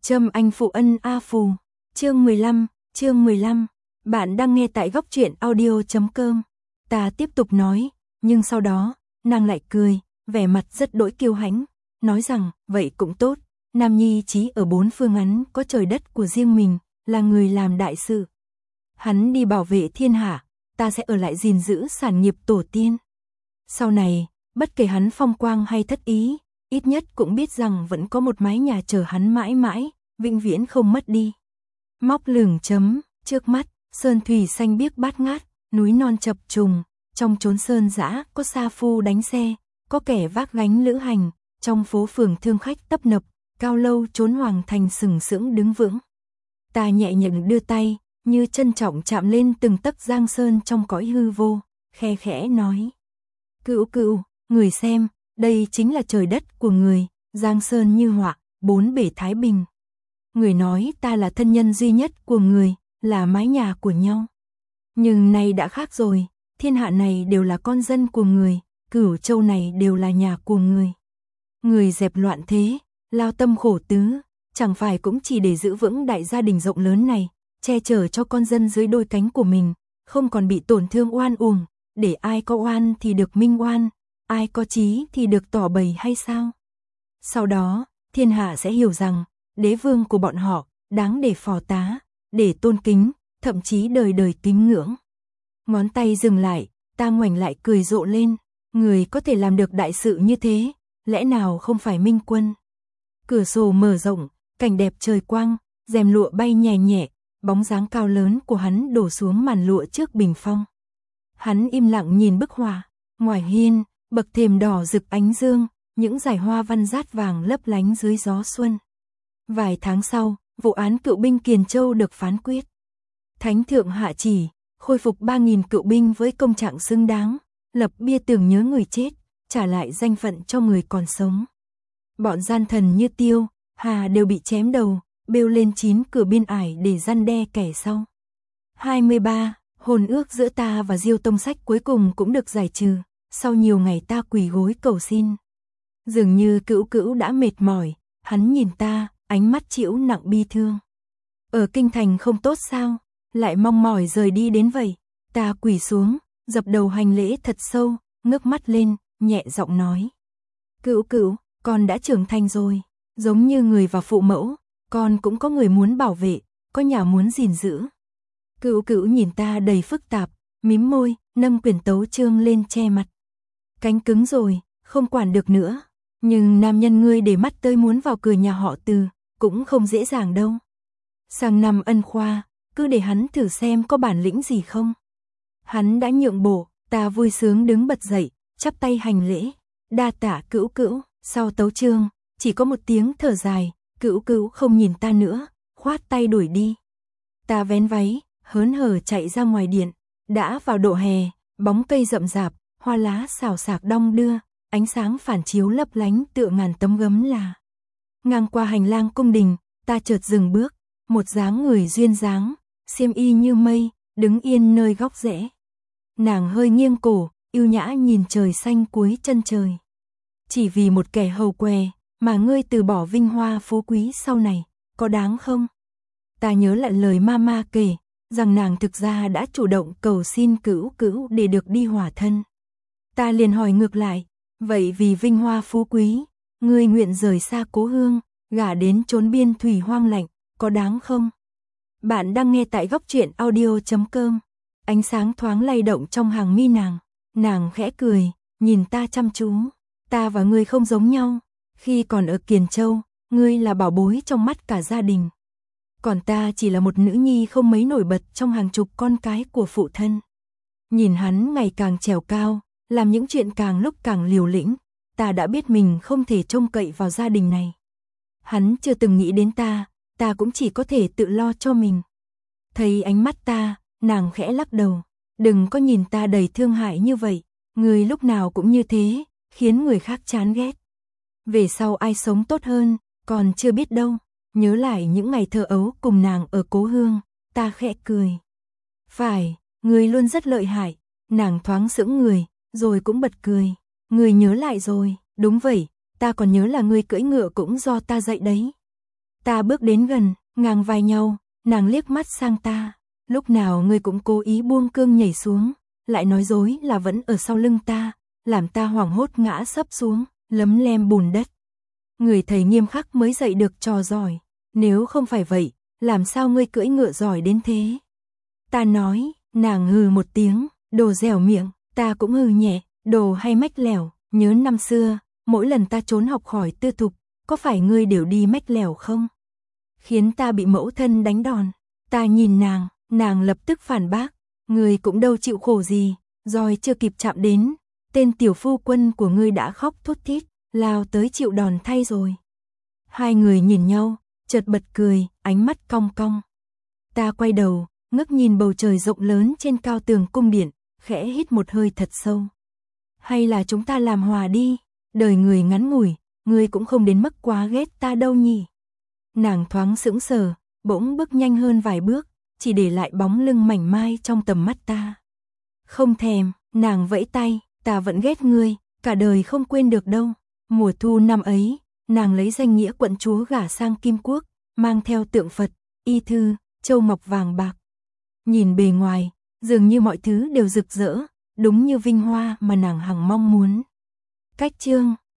Trâm Anh phụ ân A phù. Chương 15. Bạn đang nghe tại góc truyện audio.com. Ta tiếp tục nói, nhưng sau đó, nàng lại cười, vẻ mặt rất đỗi kiêu hãnh, nói rằng, vậy cũng tốt, Nam Nhi chí ở bốn phương ấn có trời đất của riêng mình, là người làm đại sự. Hắn đi bảo vệ thiên hạ, ta sẽ ở lại gìn giữ sản nghiệp tổ tiên. Sau này, bất kể hắn phong quang hay thất ý, ít nhất cũng biết rằng vẫn có một mái nhà chờ hắn mãi mãi, vĩnh viễn không mất đi. Móc lửng chấm, trước mắt, sơn thủy xanh biếc bát ngát, núi non chập trùng, trong chốn sơn dã có sa phu đánh xe, có kẻ vác gánh lữ hành, trong phố phường thương khách tấp nập, cao lâu chốn hoàng thành sừng sững đứng vững. Ta nhẹ nhàng đưa tay, như trân trọng chạm lên từng tấc giang sơn trong cõi hư vô, khe khẽ nói. Cữu cữu, người xem, đây chính là trời đất của người, giang sơn như họa, bốn bể thái bình. Người nói ta là thân nhân duy nhất của người, là mái nhà của nhau. Nhưng nay đã khác rồi, thiên hạ này đều là con dân của người, Cửu Châu này đều là nhà của người. Người dẹp loạn thế, lao tâm khổ tứ, chẳng phải cũng chỉ để giữ vững đại gia đình rộng lớn này, che chở cho con dân dưới đôi cánh của mình, không còn bị tổn thương oan uổng, để ai có oan thì được minh oan, ai có trí thì được tỏ bày hay sao? Sau đó, thiên hạ sẽ hiểu rằng, đế vương của bọn họ, đáng để phò tá, để tôn kính, thậm chí đời đời kính ngưỡng. Ngón tay dừng lại, ta ngoảnh lại cười rộ lên, người có thể làm được đại sự như thế, lẽ nào không phải Minh Quân? Cửa sổ mở rộng, cảnh đẹp trời quang, rèm lụa bay nhẹ nhẹ, bóng dáng cao lớn của hắn đổ xuống màn lụa trước bình phong. Hắn im lặng nhìn bức họa, ngoài hiên, bậc thềm đỏ rực ánh dương, những dải hoa văn rát vàng lấp lánh dưới gió xuân. Vài tháng sau, vụ án cựu binh Kiền Châu được phán quyết. Thánh thượng hạ chỉ, khôi phục 3.000 cựu binh với công trạng xứng đáng, lập bia tưởng nhớ người chết, trả lại danh phận cho người còn sống. Bọn gian thần như Tiêu, Hà đều bị chém đầu, bêu lên 9 cửa biên ải để răn đe kẻ sau. 23. Hôn ước giữa ta và Diêu Tông Sách cuối cùng cũng được giải trừ, sau nhiều ngày ta quỳ gối cầu xin. Dường như Cữu Cữu đã mệt mỏi, hắn nhìn ta, ánh mắt trĩu nặng bi thương. Ở kinh thành không tốt sao, lại mong mỏi rời đi đến vậy. Ta quỳ xuống, dập đầu hành lễ thật sâu, ngước mắt lên, nhẹ giọng nói. Cữu Cữu, con đã trưởng thành rồi, giống như người và phụ mẫu, con cũng có người muốn bảo vệ, có nhà muốn gìn giữ. Cữu Cữu nhìn ta đầy phức tạp, mím môi, nâng quyển tấu chương lên che mặt. Cánh cứng rồi, không quản được nữa, nhưng nam nhân ngươi để mắt tới muốn vào cửa nhà họ Từ, cũng không dễ dàng đâu. Sang năm ân khoa, cứ để hắn thử xem có bản lĩnh gì không. Hắn đã nhượng bộ, ta vui sướng đứng bật dậy, chắp tay hành lễ, đa tạ Cữu Cữu. Sau tấu chương, chỉ có một tiếng thở dài, Cữu Cữu không nhìn ta nữa, khoát tay đuổi đi. Ta vén váy, hớn hở chạy ra ngoài điện, đã vào độ hè, bóng cây rậm rạp, hoa lá xào xạc đong đưa, ánh sáng phản chiếu lấp lánh tựa ngàn tấm gấm là. Ngang qua hành lang cung đình, ta chợt dừng bước, một dáng người duyên dáng, xiêm y như mây, đứng yên nơi góc rẽ. Nàng hơi nghiêng cổ, yêu nhã nhìn trời xanh cuối chân trời. Chỉ vì một kẻ hầu què, mà ngươi từ bỏ vinh hoa phú quý sau này, có đáng không? Ta nhớ lại lời mama kể, rằng nàng thực ra đã chủ động cầu xin Cữu Cữu để được đi hòa thân. Ta liền hỏi ngược lại, vậy vì vinh hoa phú quý, ngươi nguyện rời xa cố hương, gả đến chốn biên thủy hoang lạnh, có đáng không? Bạn đang nghe tại góc truyện audio.com. Ánh sáng thoáng lay động trong hàng mi nàng khẽ cười, nhìn ta chăm chú. Ta và ngươi không giống nhau, khi còn ở Kiền Châu, ngươi là bảo bối trong mắt cả gia đình. Còn ta chỉ là một nữ nhi không mấy nổi bật trong hàng chục con cái của phụ thân. Nhìn hắn ngày càng trèo cao, làm những chuyện càng lúc càng liều lĩnh, ta đã biết mình không thể trông cậy vào gia đình này. Hắn chưa từng nghĩ đến ta cũng chỉ có thể tự lo cho mình. Thấy ánh mắt ta, nàng khẽ lắc đầu, đừng có nhìn ta đầy thương hại như vậy, người lúc nào cũng như thế, khiến người khác chán ghét. Về sau ai sống tốt hơn, còn chưa biết đâu. Nhớ lại những ngày thơ ấu cùng nàng ở cố hương, ta khẽ cười. Phải, người luôn rất lợi hại. Nàng thoáng sững người, rồi cũng bật cười. Người nhớ lại rồi, đúng vậy, ta còn nhớ là người cưỡi ngựa cũng do ta dạy đấy. Ta bước đến gần, ngang vai nhau, nàng liếc mắt sang ta. Lúc nào ngươi cũng cố ý buông cương nhảy xuống, lại nói dối là vẫn ở sau lưng ta, làm ta hoảng hốt ngã sấp xuống, lấm lem bùn đất. Người thầy nghiêm khắc mới dạy được trò giỏi, nếu không phải vậy, làm sao ngươi cưỡi ngựa giỏi đến thế? Ta nói, nàng hừ một tiếng, đồ dẻo miệng, ta cũng hừ nhẹ, đồ hay mách lẻo, nhớ năm xưa, mỗi lần ta trốn học khỏi tư thục, có phải ngươi đều đi mách lẻo không? Khiến ta bị mẫu thân đánh đòn. Ta nhìn nàng lập tức phản bác, ngươi cũng đâu chịu khổ gì, roi chưa kịp chạm đến, tên tiểu phu quân của ngươi đã khóc thút thít, lao tới chịu đòn thay rồi. Hai người nhìn nhau, chợt bật cười, ánh mắt cong cong. Ta quay đầu, ngước nhìn bầu trời rộng lớn trên cao tường cung điện, khẽ hít một hơi thật sâu. Hay là chúng ta làm hòa đi, đời người ngắn ngủi, ngươi cũng không đến mức quá ghét ta đâu nhỉ. Nàng thoáng sững sờ, bỗng bước nhanh hơn vài bước, chỉ để lại bóng lưng mảnh mai trong tầm mắt ta. Không thèm, nàng vẫy tay, ta vẫn ghét ngươi, cả đời không quên được đâu. Mùa thu năm ấy, nàng lấy danh nghĩa quận chúa gả sang Kim Quốc, mang theo tượng Phật, y thư, châu ngọc vàng bạc. Nhìn bề ngoài, dường như mọi thứ đều rực rỡ, đúng như vinh hoa mà nàng hằng mong muốn. Cách chương